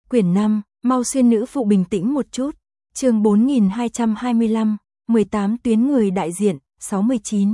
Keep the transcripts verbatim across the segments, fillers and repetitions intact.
Quyển năm, mau xuyên nữ phụ bình tĩnh một chút. Chương bốn nghìn hai trăm hai mươi lăm, mười tám tuyến người đại diện, sáu mươi chín.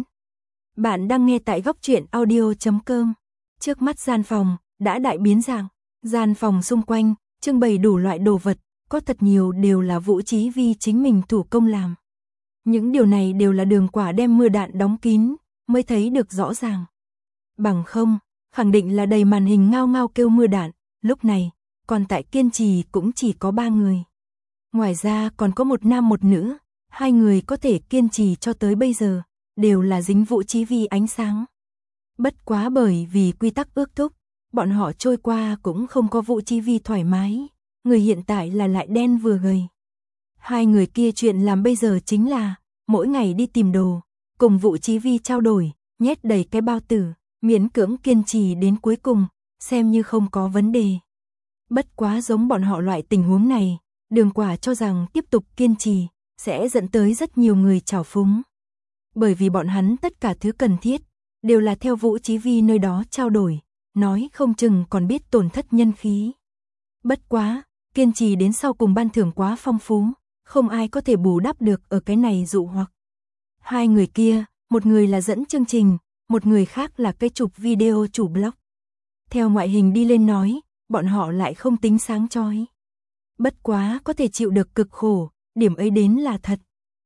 Bạn đang nghe tại góc truyện audio chấm com. Trước mắt gian phòng đã đại biến dạng, gian phòng xung quanh trưng bày đủ loại đồ vật, có thật nhiều đều là Vũ Chí Vi chính mình thủ công làm. Những điều này đều là Đường Quả đem mưa đạn đóng kín, mới thấy được rõ ràng. Bằng không, khẳng định là đầy màn hình ngao ngao kêu mưa đạn, lúc này, còn tại kiên trì cũng chỉ có ba người. Ngoài ra còn có một nam một nữ, hai người có thể kiên trì cho tới bây giờ, đều là dính Vũ Chí Vi ánh sáng. Bất quá bởi vì quy tắc ước thúc, bọn họ trôi qua cũng không có Vũ Chí Vi thoải mái, người hiện tại là lại đen vừa gầy. Hai người kia chuyện làm bây giờ chính là, mỗi ngày đi tìm đồ, cùng Vũ Chí Vi trao đổi, nhét đầy cái bao tử, miễn cưỡng kiên trì đến cuối cùng, xem như không có vấn đề. Bất quá giống bọn họ loại tình huống này, Đường Quả cho rằng tiếp tục kiên trì, sẽ dẫn tới rất nhiều người trào phúng. Bởi vì bọn hắn tất cả thứ cần thiết, đều là theo Vũ Chí Vi nơi đó trao đổi, nói không chừng còn biết tổn thất nhân khí. Bất quá, kiên trì đến sau cùng ban thưởng quá phong phú, không ai có thể bù đắp được ở cái này dụ hoặc. Hai người kia, một người là dẫn chương trình, một người khác là cái chụp video chủ blog. Theo ngoại hình đi lên nói, bọn họ lại không tính sáng chói. Bất quá có thể chịu được cực khổ, điểm ấy đến là thật.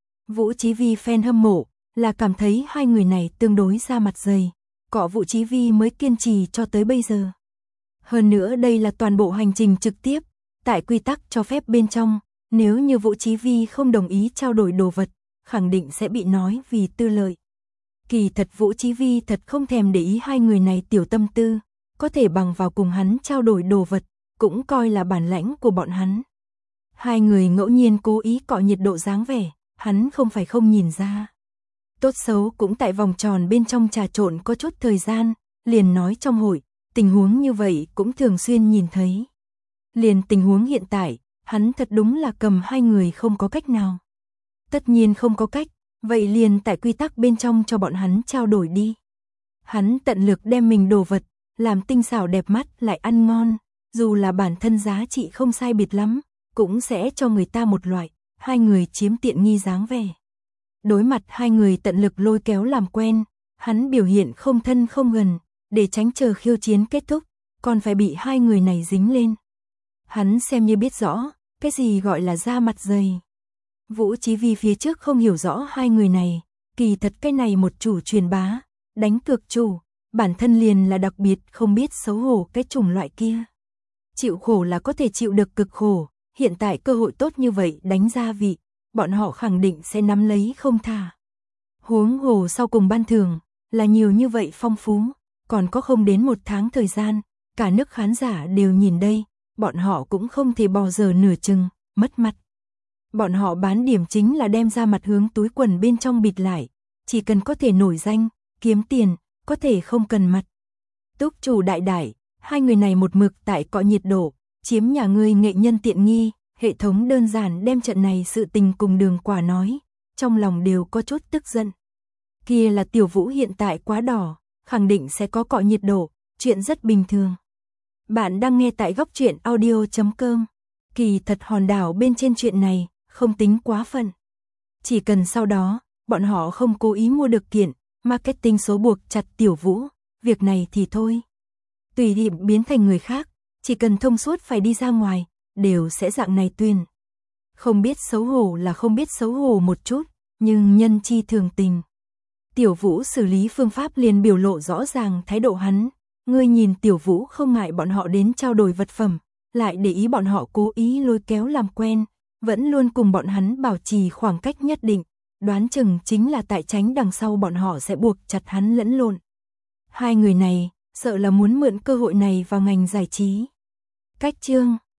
Vũ Chí Vi fan hâm mộ, là cảm thấy hai người này tương đối ra mặt dày, cọ Vũ Chí Vi mới kiên trì cho tới bây giờ. Hơn nữa đây là toàn bộ hành trình trực tiếp, tại quy tắc cho phép bên trong, nếu như Vũ Chí Vi không đồng ý trao đổi đồ vật, khẳng định sẽ bị nói vì tư lợi. Kỳ thật Vũ Chí Vi thật không thèm để ý hai người này tiểu tâm tư, có thể bằng vào cùng hắn trao đổi đồ vật, cũng coi là bản lãnh của bọn hắn. Hai người ngẫu nhiên cố ý cọ nhiệt độ dáng vẻ, hắn không phải không nhìn ra. Tốt xấu cũng tại vòng tròn bên trong trà trộn có chút thời gian, liền nói trong hội, tình huống như vậy cũng thường xuyên nhìn thấy. Liền tình huống hiện tại, hắn thật đúng là cầm hai người không có cách nào. Tất nhiên không có cách, vậy liền tại quy tắc bên trong cho bọn hắn trao đổi đi. Hắn tận lực đem mình đồ vật, làm tinh xảo đẹp mắt lại ăn ngon, dù là bản thân giá trị không sai biệt lắm, cũng sẽ cho người ta một loại, hai người chiếm tiện nghi dáng vẻ. Đối mặt hai người tận lực lôi kéo làm quen, hắn biểu hiện không thân không gần, để tránh chờ khiêu chiến kết thúc, còn phải bị hai người này dính lên. Hắn xem như biết rõ, cái gì gọi là da mặt dày. Vũ Chí Vi phía trước không hiểu rõ hai người này, kỳ thật cái này một chủ truyền bá, đánh cược chủ, bản thân liền là đặc biệt không biết xấu hổ cái chủng loại kia. Chịu khổ là có thể chịu được cực khổ, hiện tại cơ hội tốt như vậy đánh gia vị, bọn họ khẳng định sẽ nắm lấy không tha. Huống hồ sau cùng ban thưởng, là nhiều như vậy phong phú, còn có không đến một tháng thời gian, cả nước khán giả đều nhìn đây, bọn họ cũng không thể bỏ giờ nửa chừng, mất mặt. Bọn họ bán điểm chính là đem ra mặt hướng túi quần bên trong bịt lại, chỉ cần có thể nổi danh, kiếm tiền, có thể không cần mặt. Túc chủ đại đại, hai người này một mực tại cọ nhiệt độ, chiếm nhà ngươi nghệ nhân tiện nghi, hệ thống đơn giản đem trận này sự tình cùng Đường Quả nói, trong lòng đều có chút tức giận. Kia là Tiểu Vũ hiện tại quá đỏ, khẳng định sẽ có cọ nhiệt độ, chuyện rất bình thường. Bạn đang nghe tại góc truyện audio chấm com. Kỳ thật hòn đảo bên trên chuyện này, không tính quá phận. Chỉ cần sau đó, bọn họ không cố ý mua được kiện, marketing số buộc chặt Tiểu Vũ, việc này thì thôi. Tùy điểm biến thành người khác, chỉ cần thông suốt phải đi ra ngoài, đều sẽ dạng này tuyên. Không biết xấu hổ là không biết xấu hổ một chút, nhưng nhân chi thường tình. Tiểu Vũ xử lý phương pháp liền biểu lộ rõ ràng thái độ hắn. Ngươi nhìn Tiểu Vũ không ngại bọn họ đến trao đổi vật phẩm, lại để ý bọn họ cố ý lôi kéo làm quen, vẫn luôn cùng bọn hắn bảo trì khoảng cách nhất định, đoán chừng chính là tại tránh đằng sau bọn họ sẽ buộc chặt hắn lẫn lộn. Hai người này, sợ là muốn mượn cơ hội này vào ngành giải trí. Cách chương